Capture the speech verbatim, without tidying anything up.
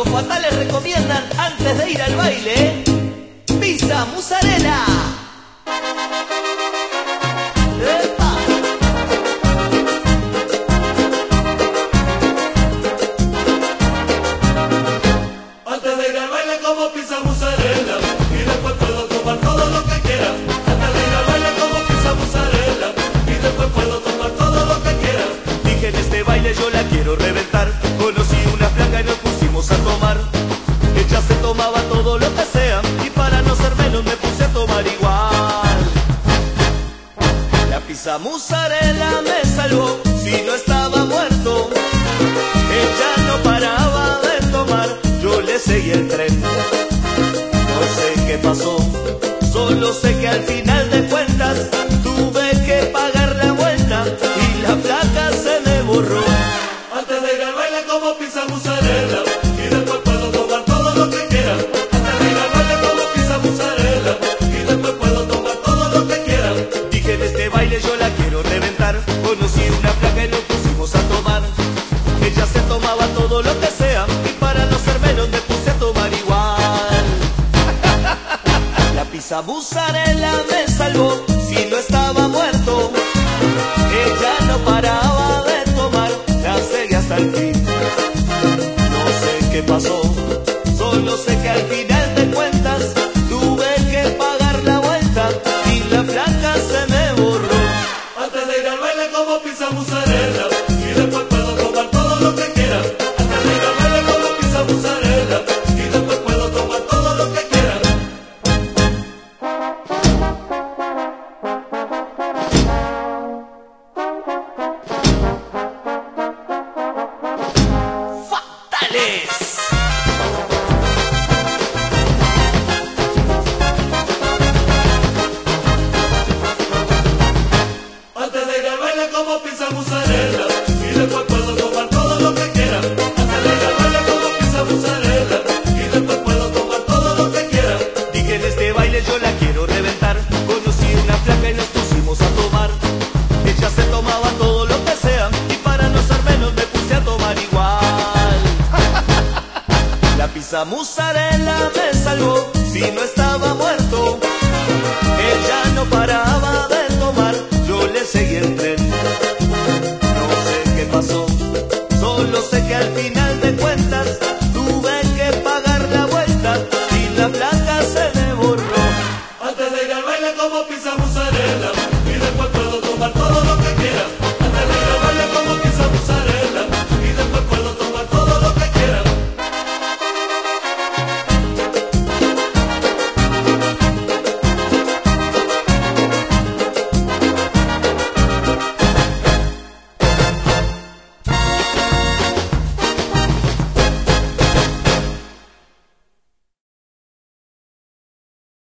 Los fatales recomiendan antes de ir al baile pizza mozzarella. ¡Epa! Antes de ir al baile como pizza mozzarella y después puedo tomar todo lo que quiera. Antes de ir al baile como pizza mozzarella y después puedo tomar todo lo que quiera. Dije en este baile yo la quiero reventar. Conocí una flaca y nos pusimos a tomar. Ella se tomaba todo lo que sea y para no ser menos me puse a tomar igual. La pizza mozzarella me salvó si no estaba muerto. Ella no paraba de tomar, yo le seguí el tren. No sé qué pasó, solo sé que al final de cuentas tuve que pagar la vuelta y la placa se me borró. Antes de ir al baile como pizza mozzarella y después puedo tomar todo lo que quiera. Antes de ir al baile como pizza mozzarella y después puedo tomar todo lo que quiera. Dije en este baile yo la quiero reventar. Conocí una placa y nos pusimos a tomar. Ella se tomaba todo lo que sea y para no ser menos me puse a tomar igual. La pizza mozzarella me salvó si no estaba muerto. Ella no paraba de tomar, la seguí hasta el fin. No sé qué pasó, solo sé que al final de cuentas tuve que pagar la vuelta y la placa se me borró. Antes de ir al baile como pizza mozzarella y después puedo tomar todo lo que quiera. Antes de ir al baile como pizza mozzarella y después puedo tomar todo lo que quiera. ¡Fatales! Antes de ir al baile como pizza mozzarella y después puedo tomar todo lo que quiera. Antes de ir al baile como pizza mozzarella y después puedo tomar todo lo que quiera. Dije en este baile yo la quiero reventar. Conocí una flaca y nos pusimos a tomar. Ella se tomaba todo lo que sea y para no ser menos me puse a tomar igual. La pizza mozzarella me salvó si no estaba muerto. Ella no paraba